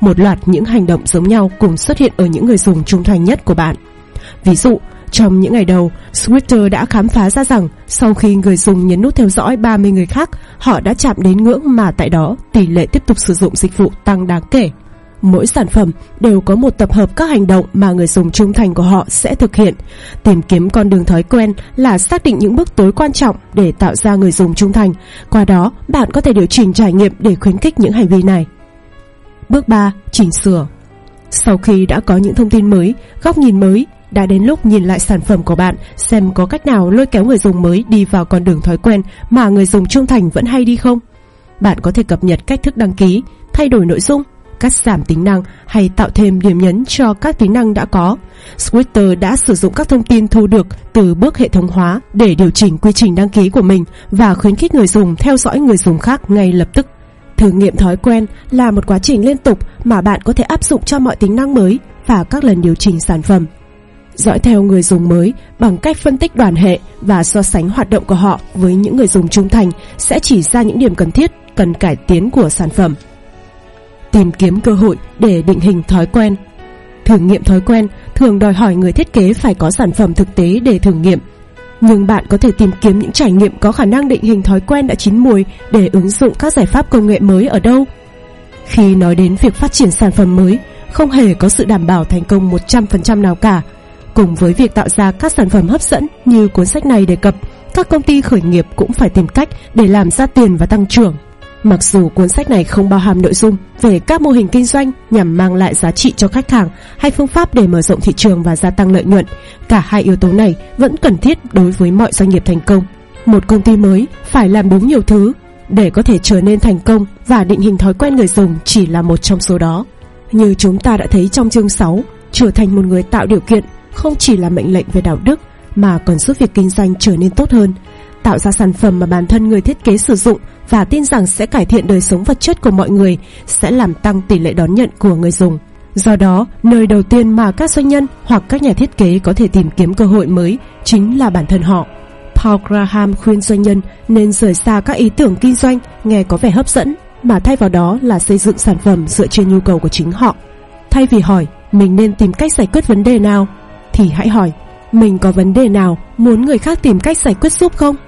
một loạt những hành động giống nhau cùng xuất hiện ở những người dùng trung thành nhất của bạn. Ví dụ, trong những ngày đầu, Twitter đã khám phá ra rằng sau khi người dùng nhấn nút theo dõi ba mươi người khác, họ đã chạm đến ngưỡng mà tại đó tỷ lệ tiếp tục sử dụng dịch vụ tăng đáng kể. Mỗi sản phẩm đều có một tập hợp các hành động mà người dùng trung thành của họ sẽ thực hiện. Tìm kiếm con đường thói quen là xác định những bước tối quan trọng để tạo ra người dùng trung thành. Qua đó, bạn có thể điều chỉnh trải nghiệm để khuyến khích những hành vi này. Bước ba. Chỉnh sửa. Sau khi đã có những thông tin mới, góc nhìn mới, đã đến lúc nhìn lại sản phẩm của bạn xem có cách nào lôi kéo người dùng mới đi vào con đường thói quen mà người dùng trung thành vẫn hay đi không? Bạn có thể cập nhật cách thức đăng ký, thay đổi nội dung, cắt giảm tính năng hay tạo thêm điểm nhấn cho các tính năng đã có. Twitter đã sử dụng các thông tin thu được từ bước hệ thống hóa để điều chỉnh quy trình đăng ký của mình và khuyến khích người dùng theo dõi người dùng khác ngay lập tức. Thử nghiệm thói quen là một quá trình liên tục mà bạn có thể áp dụng cho mọi tính năng mới và các lần điều chỉnh sản phẩm. Dõi theo người dùng mới bằng cách phân tích đoàn hệ và so sánh hoạt động của họ với những người dùng trung thành sẽ chỉ ra những điểm cần thiết, cần cải tiến của sản phẩm. Tìm kiếm cơ hội để định hình thói quen. Thử nghiệm thói quen thường đòi hỏi người thiết kế phải có sản phẩm thực tế để thử nghiệm. Nhưng bạn có thể tìm kiếm những trải nghiệm có khả năng định hình thói quen đã chín mùi để ứng dụng các giải pháp công nghệ mới ở đâu. Khi nói đến việc phát triển sản phẩm mới, không hề có sự đảm bảo thành công một trăm phần trăm nào cả. Cùng với việc tạo ra các sản phẩm hấp dẫn như cuốn sách này đề cập, các công ty khởi nghiệp cũng phải tìm cách để làm ra tiền và tăng trưởng. Mặc dù cuốn sách này không bao hàm nội dung về các mô hình kinh doanh nhằm mang lại giá trị cho khách hàng hay phương pháp để mở rộng thị trường và gia tăng lợi nhuận, cả hai yếu tố này vẫn cần thiết đối với mọi doanh nghiệp thành công. Một công ty mới phải làm đúng nhiều thứ để có thể trở nên thành công, và định hình thói quen người dùng chỉ là một trong số đó. Như chúng ta đã thấy trong chương sáu, trở thành một người tạo điều kiện không chỉ là mệnh lệnh về đạo đức mà còn giúp việc kinh doanh trở nên tốt hơn. Tạo ra sản phẩm mà bản thân người thiết kế sử dụng và tin rằng sẽ cải thiện đời sống vật chất của mọi người sẽ làm tăng tỷ lệ đón nhận của người dùng. Do đó, nơi đầu tiên mà các doanh nhân hoặc các nhà thiết kế có thể tìm kiếm cơ hội mới chính là bản thân họ. Paul Graham khuyên doanh nhân nên rời xa các ý tưởng kinh doanh nghe có vẻ hấp dẫn, mà thay vào đó là xây dựng sản phẩm dựa trên nhu cầu của chính họ. Thay vì hỏi mình nên tìm cách giải quyết vấn đề nào, thì hãy hỏi mình có vấn đề nào muốn người khác tìm cách giải quyết giúp không?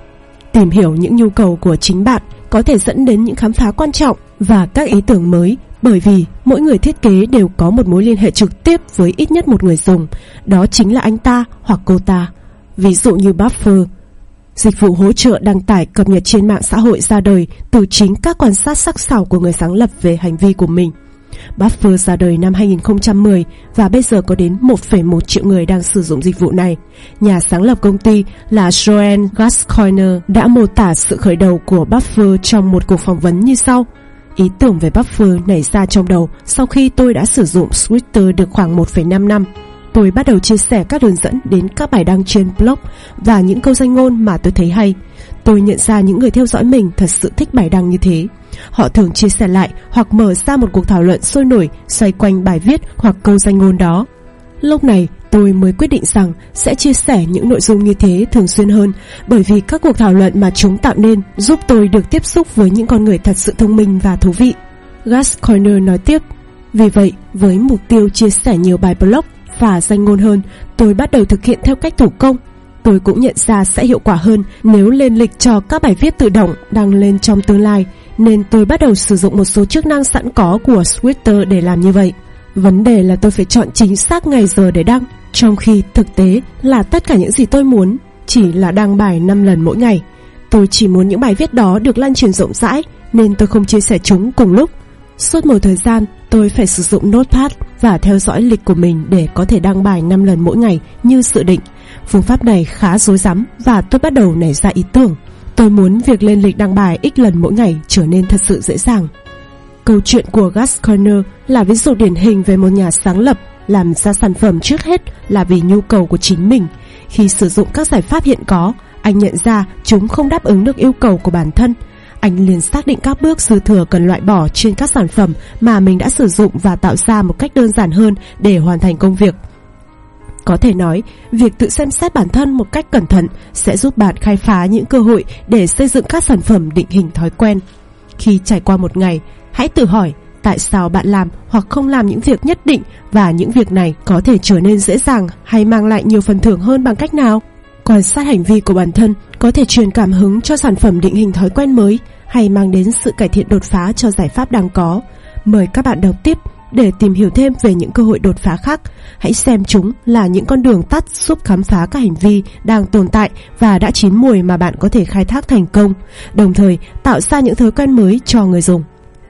Tìm hiểu những nhu cầu của chính bạn có thể dẫn đến những khám phá quan trọng và các ý tưởng mới, bởi vì mỗi người thiết kế đều có một mối liên hệ trực tiếp với ít nhất một người dùng, đó chính là anh ta hoặc cô ta. Ví dụ như Buffer, dịch vụ hỗ trợ đăng tải cập nhật trên mạng xã hội ra đời từ chính các quan sát sắc sảo của người sáng lập về hành vi của mình. Buffer ra đời năm hai nghìn không trăm mười và bây giờ có đến một phẩy một triệu người đang sử dụng dịch vụ này. Nhà sáng lập công ty là Joan Gascoigne đã mô tả sự khởi đầu của Buffer trong một cuộc phỏng vấn như sau: Ý tưởng về Buffer nảy ra trong đầu sau khi tôi đã sử dụng Twitter được khoảng một phẩy năm năm. Tôi bắt đầu chia sẻ các đường dẫn đến các bài đăng trên blog và những câu danh ngôn mà tôi thấy hay. Tôi nhận ra những người theo dõi mình thật sự thích bài đăng như thế. Họ thường chia sẻ lại hoặc mở ra một cuộc thảo luận sôi nổi xoay quanh bài viết hoặc câu danh ngôn đó. Lúc này tôi mới quyết định rằng sẽ chia sẻ những nội dung như thế thường xuyên hơn, bởi vì các cuộc thảo luận mà chúng tạo nên giúp tôi được tiếp xúc với những con người thật sự thông minh và thú vị. Gascoigne nói tiếp: Vì vậy, với mục tiêu chia sẻ nhiều bài blog và danh ngôn hơn, tôi bắt đầu thực hiện theo cách thủ công. Tôi cũng nhận ra sẽ hiệu quả hơn nếu lên lịch cho các bài viết tự động đăng lên trong tương lai, nên tôi bắt đầu sử dụng một số chức năng sẵn có của Twitter để làm như vậy. Vấn đề là tôi phải chọn chính xác ngày giờ để đăng, trong khi thực tế là tất cả những gì tôi muốn chỉ là đăng bài năm lần mỗi ngày. Tôi chỉ muốn những bài viết đó được lan truyền rộng rãi, nên tôi không chia sẻ chúng cùng lúc. Suốt một thời gian, tôi phải sử dụng Notepad và theo dõi lịch của mình để có thể đăng bài năm lần mỗi ngày như dự định. Phương pháp này khá rối rắm và tôi bắt đầu nảy ra ý tưởng. Tôi muốn việc lên lịch đăng bài ít lần mỗi ngày trở nên thật sự dễ dàng. Câu chuyện của Gascoigne là ví dụ điển hình về một nhà sáng lập làm ra sản phẩm trước hết là vì nhu cầu của chính mình. Khi sử dụng các giải pháp hiện có, anh nhận ra chúng không đáp ứng được yêu cầu của bản thân. Anh liền xác định các bước dư thừa cần loại bỏ trên các sản phẩm mà mình đã sử dụng và tạo ra một cách đơn giản hơn để hoàn thành công việc. Có thể nói, việc tự xem xét bản thân một cách cẩn thận sẽ giúp bạn khai phá những cơ hội để xây dựng các sản phẩm định hình thói quen. Khi trải qua một ngày, hãy tự hỏi tại sao bạn làm hoặc không làm những việc nhất định, và những việc này có thể trở nên dễ dàng hay mang lại nhiều phần thưởng hơn bằng cách nào. Quan sát hành vi của bản thân có thể truyền cảm hứng cho sản phẩm định hình thói quen mới hay mang đến sự cải thiện đột phá cho giải pháp đang có. Mời các bạn đọc tiếp để tìm hiểu thêm về những cơ hội đột phá khác. Hãy xem chúng là những con đường tắt giúp khám phá các hành vi đang tồn tại và đã chín mùi mà bạn có thể khai thác thành công, đồng thời tạo ra những thói quen mới cho người dùng.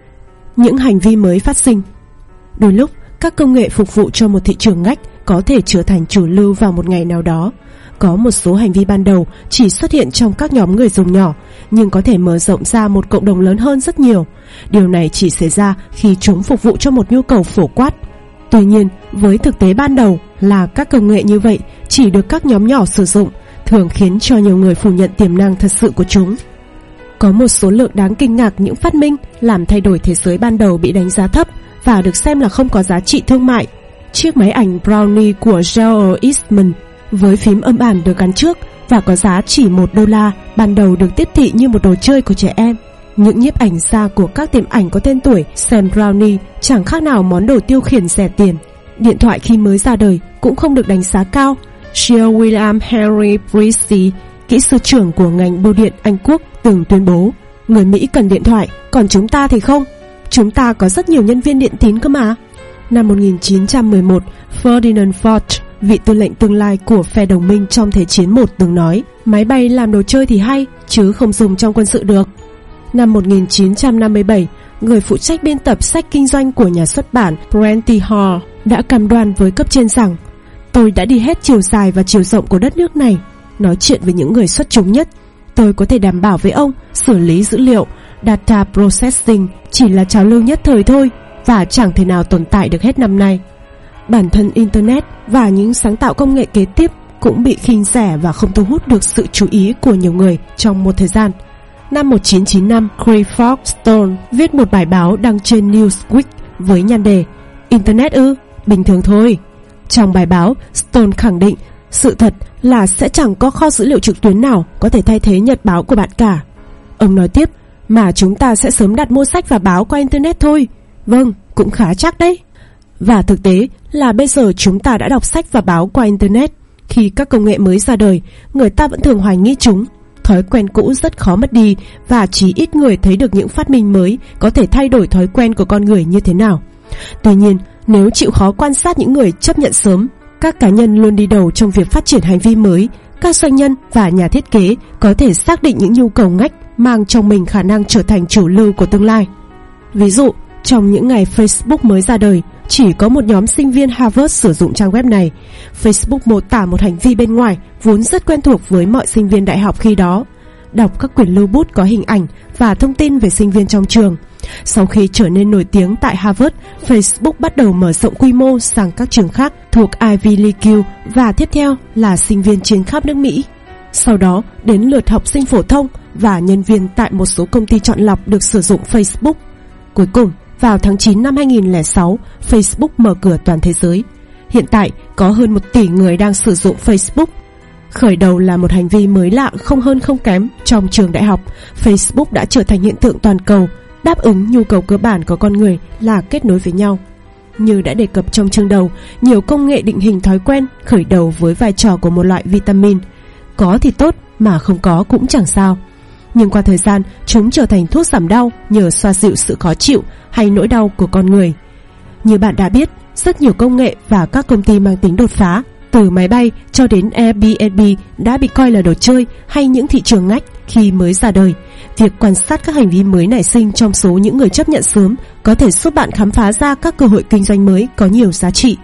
Những hành vi mới phát sinh. Đôi lúc, các công nghệ phục vụ cho một thị trường ngách có thể trở thành chủ lưu vào một ngày nào đó. Có một số hành vi ban đầu chỉ xuất hiện trong các nhóm người dùng nhỏ, nhưng có thể mở rộng ra một cộng đồng lớn hơn rất nhiều. Điều này chỉ xảy ra khi chúng phục vụ cho một nhu cầu phổ quát. Tuy nhiên, với thực tế ban đầu là các công nghệ như vậy chỉ được các nhóm nhỏ sử dụng, thường khiến cho nhiều người phủ nhận tiềm năng thật sự của chúng. Có một số lượng đáng kinh ngạc những phát minh làm thay đổi thế giới ban đầu bị đánh giá thấp và được xem là không có giá trị thương mại. Chiếc máy ảnh Brownie của George Eastman với phím âm ản được gắn trước và có giá chỉ một đô la, ban đầu được tiếp thị như một đồ chơi của trẻ em. Những nhiếp ảnh gia của các tiệm ảnh có tên tuổi xem Brownie chẳng khác nào món đồ tiêu khiển rẻ tiền. Điện thoại khi mới ra đời cũng không được đánh giá cao. Sir William Henry Preece, kỹ sư trưởng của ngành bưu điện Anh Quốc, từng tuyên bố: người Mỹ cần điện thoại, còn chúng ta thì không. Chúng ta có rất nhiều nhân viên điện tín cơ mà. Năm một nghìn chín trăm mười một, Ferdinand Foch, vị tư lệnh tương lai của phe đồng minh trong Thế chiến một, từng nói: máy bay làm đồ chơi thì hay, chứ không dùng trong quân sự được. Năm một nghìn chín trăm năm mươi bảy, người phụ trách biên tập sách kinh doanh của nhà xuất bản Prentice Hall đã cam đoan với cấp trên rằng: tôi đã đi hết chiều dài và chiều rộng của đất nước này, nói chuyện với những người xuất chúng nhất. Tôi có thể đảm bảo với ông, xử lý dữ liệu, data processing chỉ là trào lưu nhất thời thôi, và chẳng thể nào tồn tại được hết năm nay. Bản thân Internet và những sáng tạo công nghệ kế tiếp cũng bị khinh rẻ và không thu hút được sự chú ý của nhiều người trong một thời gian. Năm một nghìn chín trăm chín mươi lăm, Clifford Stone viết một bài báo đăng trên Newsweek với nhan đề Internet ư? Bình thường thôi. Trong bài báo, Stone khẳng định sự thật là sẽ chẳng có kho dữ liệu trực tuyến nào có thể thay thế nhật báo của bạn cả. Ông nói tiếp, mà chúng ta sẽ sớm đặt mua sách và báo qua Internet thôi. Vâng, cũng khá chắc đấy. Và thực tế là bây giờ chúng ta đã đọc sách và báo qua Internet. Khi các công nghệ mới ra đời, người ta vẫn thường hoài nghi chúng. Thói quen cũ rất khó mất đi, và chỉ ít người thấy được những phát minh mới có thể thay đổi thói quen của con người như thế nào. Tuy nhiên, nếu chịu khó quan sát những người chấp nhận sớm, các cá nhân luôn đi đầu trong việc phát triển hành vi mới, các doanh nhân và nhà thiết kế có thể xác định những nhu cầu ngách mang trong mình khả năng trở thành chủ lưu của tương lai. Ví dụ, trong những ngày Facebook mới ra đời, chỉ có một nhóm sinh viên Harvard sử dụng trang web này. Facebook mô tả một hành vi bên ngoài vốn rất quen thuộc với mọi sinh viên đại học khi đó: đọc các quyển lưu bút có hình ảnh và thông tin về sinh viên trong trường. Sau khi trở nên nổi tiếng tại Harvard, Facebook bắt đầu mở rộng quy mô sang các trường khác thuộc Ivy League và tiếp theo là sinh viên trên khắp nước Mỹ. Sau đó đến lượt học sinh phổ thông và nhân viên tại một số công ty chọn lọc được sử dụng Facebook. Cuối cùng, vào tháng chín năm hai nghìn không trăm lẻ sáu, Facebook mở cửa toàn thế giới. Hiện tại, có hơn một tỷ người đang sử dụng Facebook. Khởi đầu là một hành vi mới lạ không hơn không kém trong trường đại học, Facebook đã trở thành hiện tượng toàn cầu, đáp ứng nhu cầu cơ bản của con người là kết nối với nhau. Như đã đề cập trong chương đầu, nhiều công nghệ định hình thói quen khởi đầu với vai trò của một loại vitamin. Có thì tốt, mà không có cũng chẳng sao. Nhưng qua thời gian, chúng trở thành thuốc giảm đau nhờ xoa dịu sự khó chịu hay nỗi đau của con người. Như bạn đã biết, rất nhiều công nghệ và các công ty mang tính đột phá, từ máy bay cho đến Airbnb, đã bị coi là đồ chơi hay những thị trường ngách khi mới ra đời. Việc quan sát các hành vi mới nảy sinh trong số những người chấp nhận sớm có thể giúp bạn khám phá ra các cơ hội kinh doanh mới có nhiều giá trị.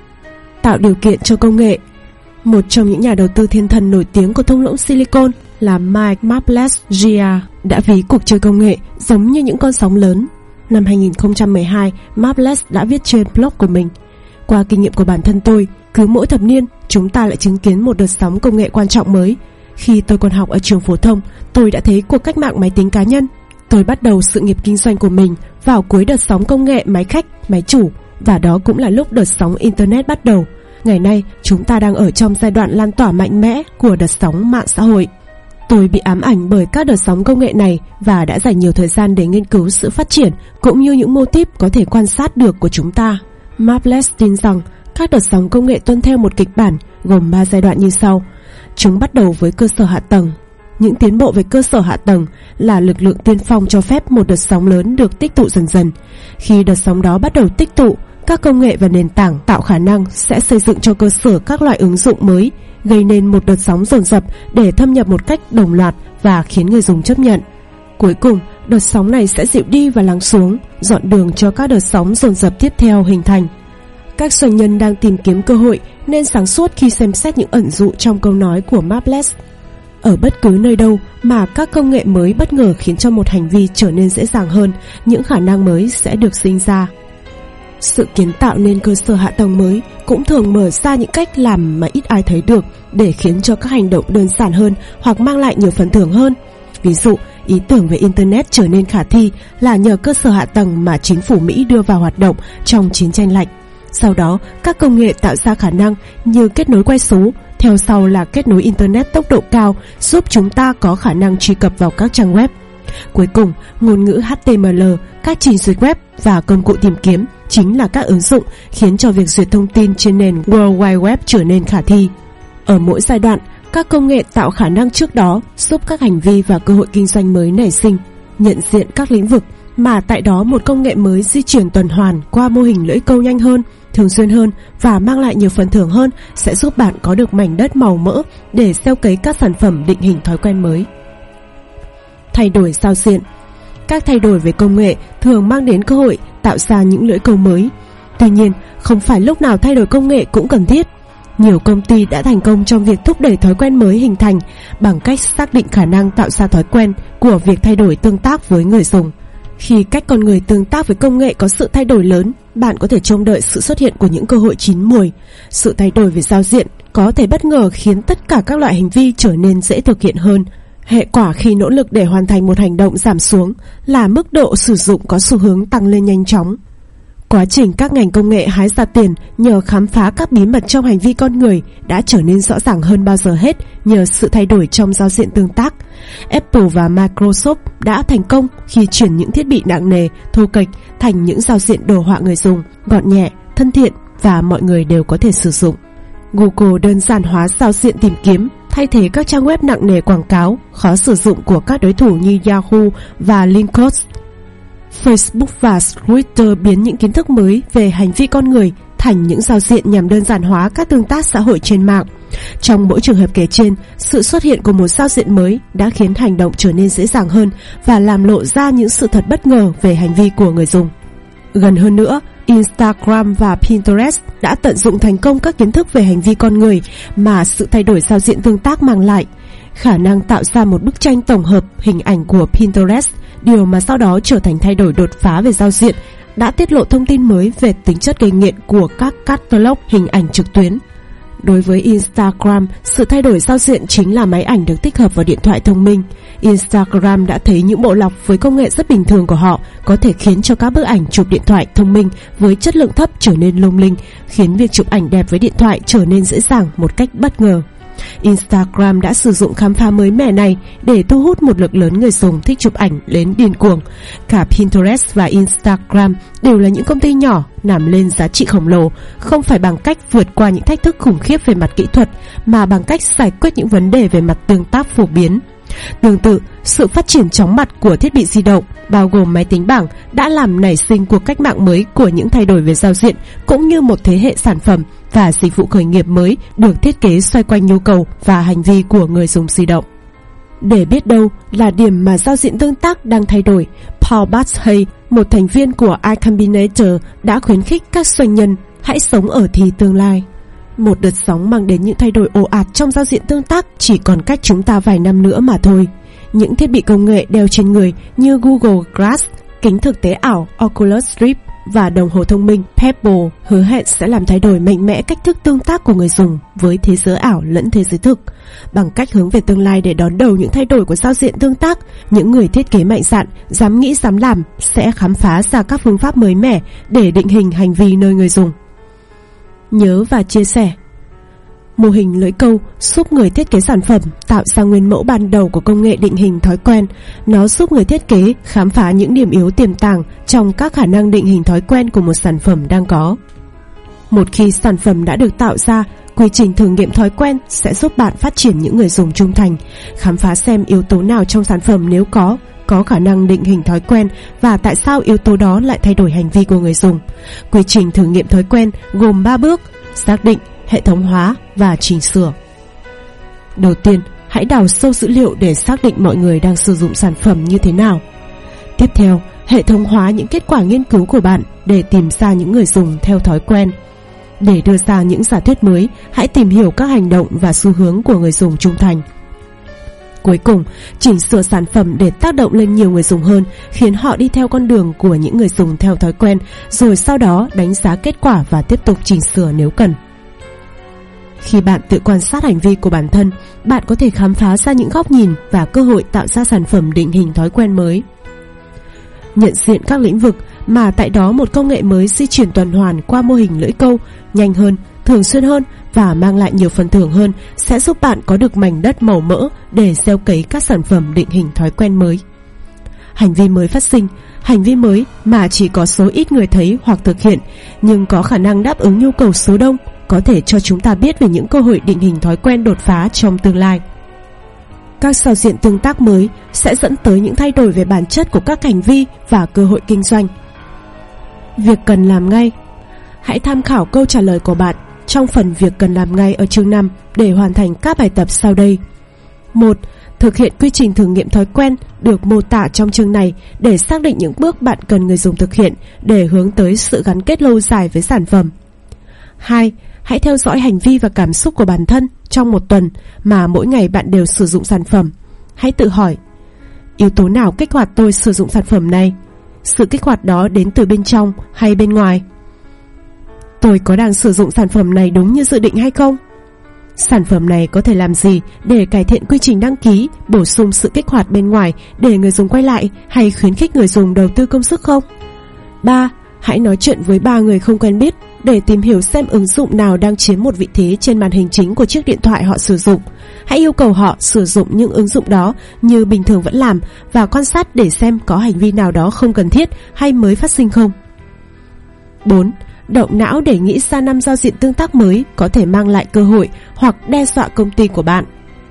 Tạo điều kiện cho công nghệ. Một trong những nhà đầu tư thiên thần nổi tiếng của thung lũng Silicon là Mike Maples-Gia đã ví cuộc chơi công nghệ giống như những con sóng lớn. Năm hai nghìn không trăm mười hai, Maples đã viết trên blog của mình: qua kinh nghiệm của bản thân tôi, cứ mỗi thập niên chúng ta lại chứng kiến một đợt sóng công nghệ quan trọng mới. Khi tôi còn học ở trường phổ thông, tôi đã thấy cuộc cách mạng máy tính cá nhân. Tôi bắt đầu sự nghiệp kinh doanh của mình vào cuối đợt sóng công nghệ máy khách, máy chủ, và đó cũng là lúc đợt sóng Internet bắt đầu. Ngày nay, chúng ta đang ở trong giai đoạn lan tỏa mạnh mẽ của đợt sóng mạng xã hội. Tôi bị ám ảnh bởi các đợt sóng công nghệ này và đã dành nhiều thời gian để nghiên cứu sự phát triển cũng như những mô típ có thể quan sát được của chúng ta. Marbles tin rằng các đợt sóng công nghệ tuân theo một kịch bản gồm ba giai đoạn như sau. Chúng bắt đầu với cơ sở hạ tầng. Những tiến bộ về cơ sở hạ tầng là lực lượng tiên phong cho phép một đợt sóng lớn được tích tụ dần dần. Khi đợt sóng đó bắt đầu tích tụ, các công nghệ và nền tảng tạo khả năng sẽ xây dựng cho cơ sở các loại ứng dụng mới, gây nên một đợt sóng dồn dập để thâm nhập một cách đồng loạt và khiến người dùng chấp nhận. Cuối cùng, đợt sóng này sẽ dịu đi và lắng xuống, dọn đường cho các đợt sóng dồn dập tiếp theo hình thành. Các doanh nhân đang tìm kiếm cơ hội nên sáng suốt khi xem xét những ẩn dụ trong câu nói của Marbles. Ở bất cứ nơi đâu mà các công nghệ mới bất ngờ khiến cho một hành vi trở nên dễ dàng hơn, những khả năng mới sẽ được sinh ra. Sự kiến tạo nên cơ sở hạ tầng mới cũng thường mở ra những cách làm mà ít ai thấy được để khiến cho các hành động đơn giản hơn hoặc mang lại nhiều phần thưởng hơn. Ví dụ, ý tưởng về Internet trở nên khả thi là nhờ cơ sở hạ tầng mà chính phủ Mỹ đưa vào hoạt động trong chiến tranh lạnh. Sau đó, các công nghệ tạo ra khả năng như kết nối quay số, theo sau là kết nối Internet tốc độ cao giúp chúng ta có khả năng truy cập vào các trang web. Cuối cùng, ngôn ngữ H T M L, các trình duyệt web và công cụ tìm kiếm chính là các ứng dụng khiến cho việc duyệt thông tin trên nền World Wide Web trở nên khả thi. Ở mỗi giai đoạn, các công nghệ tạo khả năng trước đó giúp các hành vi và cơ hội kinh doanh mới nảy sinh, nhận diện các lĩnh vực mà tại đó một công nghệ mới di chuyển tuần hoàn qua mô hình lưỡi câu nhanh hơn, thường xuyên hơn và mang lại nhiều phần thưởng hơn sẽ giúp bạn có được mảnh đất màu mỡ để gieo cấy các sản phẩm định hình thói quen mới. Thay đổi giao diện. Các thay đổi về công nghệ thường mang đến cơ hội tạo ra những lưỡi câu mới. Tuy nhiên, không phải lúc nào thay đổi công nghệ cũng cần thiết. Nhiều công ty đã thành công trong việc thúc đẩy thói quen mới hình thành bằng cách xác định khả năng tạo ra thói quen của việc thay đổi tương tác với người dùng. Khi cách con người tương tác với công nghệ có sự thay đổi lớn, bạn có thể trông đợi sự xuất hiện của những cơ hội chín mùi. Sự thay đổi về giao diện có thể bất ngờ khiến tất cả các loại hành vi trở nên dễ thực hiện hơn. Hệ quả khi nỗ lực để hoàn thành một hành động giảm xuống là mức độ sử dụng có xu hướng tăng lên nhanh chóng. Quá trình các ngành công nghệ hái ra tiền nhờ khám phá các bí mật trong hành vi con người đã trở nên rõ ràng hơn bao giờ hết nhờ sự thay đổi trong giao diện tương tác. Apple và Microsoft đã thành công khi chuyển những thiết bị nặng nề, thô kệch thành những giao diện đồ họa người dùng, gọn nhẹ, thân thiện và mọi người đều có thể sử dụng. Google đơn giản hóa giao diện tìm kiếm, thay thế các trang web nặng nề quảng cáo, khó sử dụng của các đối thủ như Yahoo và LinkedIn. Facebook và Twitter biến những kiến thức mới về hành vi con người thành những giao diện nhằm đơn giản hóa các tương tác xã hội trên mạng. Trong mỗi trường hợp kể trên, sự xuất hiện của một giao diện mới đã khiến hành động trở nên dễ dàng hơn và làm lộ ra những sự thật bất ngờ về hành vi của người dùng. Gần hơn nữa, Instagram và Pinterest đã tận dụng thành công các kiến thức về hành vi con người mà sự thay đổi giao diện tương tác mang lại. Khả năng tạo ra một bức tranh tổng hợp hình ảnh của Pinterest, điều mà sau đó trở thành thay đổi đột phá về giao diện, đã tiết lộ thông tin mới về tính chất gây nghiện của các catalog hình ảnh trực tuyến. Đối với Instagram, sự thay đổi giao diện chính là máy ảnh được tích hợp vào điện thoại thông minh. Instagram đã thấy những bộ lọc với công nghệ rất bình thường của họ có thể khiến cho các bức ảnh chụp điện thoại thông minh với chất lượng thấp trở nên lung linh, khiến việc chụp ảnh đẹp với điện thoại trở nên dễ dàng một cách bất ngờ. Instagram đã sử dụng khám phá mới mẻ này để thu hút một lượng lớn người dùng thích chụp ảnh đến điên cuồng. Cả Pinterest và Instagram đều là những công ty nhỏ làm lên giá trị khổng lồ, không phải bằng cách vượt qua những thách thức khủng khiếp về mặt kỹ thuật, mà bằng cách giải quyết những vấn đề về mặt tương tác phổ biến. Tương tự, sự phát triển chóng mặt của thiết bị di động, bao gồm máy tính bảng, đã làm nảy sinh cuộc cách mạng mới của những thay đổi về giao diện, cũng như một thế hệ sản phẩm và dịch vụ khởi nghiệp mới được thiết kế xoay quanh nhu cầu và hành vi của người dùng di động. Để biết đâu là điểm mà giao diện tương tác đang thay đổi, Paul Batshay, một thành viên của Y Combinator, đã khuyến khích các doanh nhân hãy sống ở thì tương lai. Một đợt sóng mang đến những thay đổi ồ ạt trong giao diện tương tác chỉ còn cách chúng ta vài năm nữa mà thôi. Những thiết bị công nghệ đeo trên người như Google Glass, kính thực tế ảo Oculus Rift và đồng hồ thông minh Pebble hứa hẹn sẽ làm thay đổi mạnh mẽ cách thức tương tác của người dùng với thế giới ảo lẫn thế giới thực. Bằng cách hướng về tương lai để đón đầu những thay đổi của giao diện tương tác, những người thiết kế mạnh dạn, dám nghĩ dám làm sẽ khám phá ra các phương pháp mới mẻ để định hình hành vi nơi người dùng. Nhớ và chia sẻ. Mô hình lưỡi câu giúp người thiết kế sản phẩm tạo ra nguyên mẫu ban đầu của công nghệ định hình thói quen. Nó giúp người thiết kế khám phá những điểm yếu tiềm tàng trong các khả năng định hình thói quen của một sản phẩm đang có. Một khi sản phẩm đã được tạo ra, quy trình thử nghiệm thói quen sẽ giúp bạn phát triển những người dùng trung thành, khám phá xem yếu tố nào trong sản phẩm nếu có, có khả năng định hình thói quen và tại sao yếu tố đó lại thay đổi hành vi của người dùng. Quy trình thử nghiệm thói quen gồm ba bước: xác định, hệ thống hóa và chỉnh sửa. Đầu tiên, hãy đào sâu dữ liệu để xác định mọi người đang sử dụng sản phẩm như thế nào. Tiếp theo, hệ thống hóa những kết quả nghiên cứu của bạn để tìm ra những người dùng theo thói quen. Để đưa ra những giả thuyết mới, hãy tìm hiểu các hành động và xu hướng của người dùng trung thành. Cuối cùng, chỉnh sửa sản phẩm để tác động lên nhiều người dùng hơn, khiến họ đi theo con đường của những người dùng theo thói quen, rồi sau đó đánh giá kết quả và tiếp tục chỉnh sửa nếu cần. Khi bạn tự quan sát hành vi của bản thân, bạn có thể khám phá ra những góc nhìn và cơ hội tạo ra sản phẩm định hình thói quen mới. Nhận diện các lĩnh vực mà tại đó một công nghệ mới di chuyển tuần hoàn qua mô hình lưỡi câu nhanh hơn, thường xuyên hơn và mang lại nhiều phần thưởng hơn sẽ giúp bạn có được mảnh đất màu mỡ để gieo cấy các sản phẩm định hình thói quen mới. Hành vi mới phát sinh, hành vi mới mà chỉ có số ít người thấy hoặc thực hiện nhưng có khả năng đáp ứng nhu cầu số đông, có thể cho chúng ta biết về những cơ hội định hình thói quen đột phá trong tương lai. Các giao diện tương tác mới sẽ dẫn tới những thay đổi về bản chất của các hành vi và cơ hội kinh doanh. Việc cần làm ngay. Hãy tham khảo câu trả lời của bạn trong phần việc cần làm ngay ở chương năm để hoàn thành các bài tập sau đây. một. Thực hiện quy trình thử nghiệm thói quen được mô tả trong chương này để xác định những bước bạn cần người dùng thực hiện để hướng tới sự gắn kết lâu dài với sản phẩm. hai. Hãy theo dõi hành vi và cảm xúc của bản thân trong một tuần mà mỗi ngày bạn đều sử dụng sản phẩm. Hãy tự hỏi, yếu tố nào kích hoạt tôi sử dụng sản phẩm này? Sự kích hoạt đó đến từ bên trong hay bên ngoài? Tôi có đang sử dụng sản phẩm này đúng như dự định hay không? Sản phẩm này có thể làm gì để cải thiện quy trình đăng ký, bổ sung sự kích hoạt bên ngoài để người dùng quay lại hay khuyến khích người dùng đầu tư công sức không? ba. Hãy nói chuyện với ba người không quen biết để tìm hiểu xem ứng dụng nào đang chiếm một vị thế trên màn hình chính của chiếc điện thoại họ sử dụng. Hãy yêu cầu họ sử dụng những ứng dụng đó như bình thường vẫn làm và quan sát để xem có hành vi nào đó không cần thiết hay mới phát sinh không. bốn. Động não để nghĩ ra năm giao diện tương tác mới có thể mang lại cơ hội hoặc đe dọa công ty của bạn.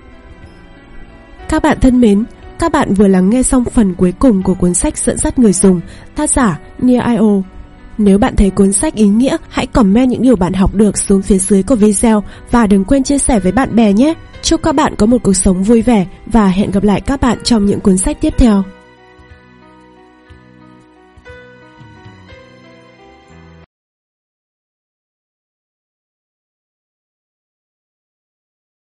Các bạn thân mến, các bạn vừa lắng nghe xong phần cuối cùng của cuốn sách dẫn dắt người dùng, tác giả Nir Eyal. Nếu bạn thấy cuốn sách ý nghĩa, hãy comment những điều bạn học được xuống phía dưới của video và đừng quên chia sẻ với bạn bè nhé. Chúc các bạn có một cuộc sống vui vẻ và hẹn gặp lại các bạn trong những cuốn sách tiếp theo.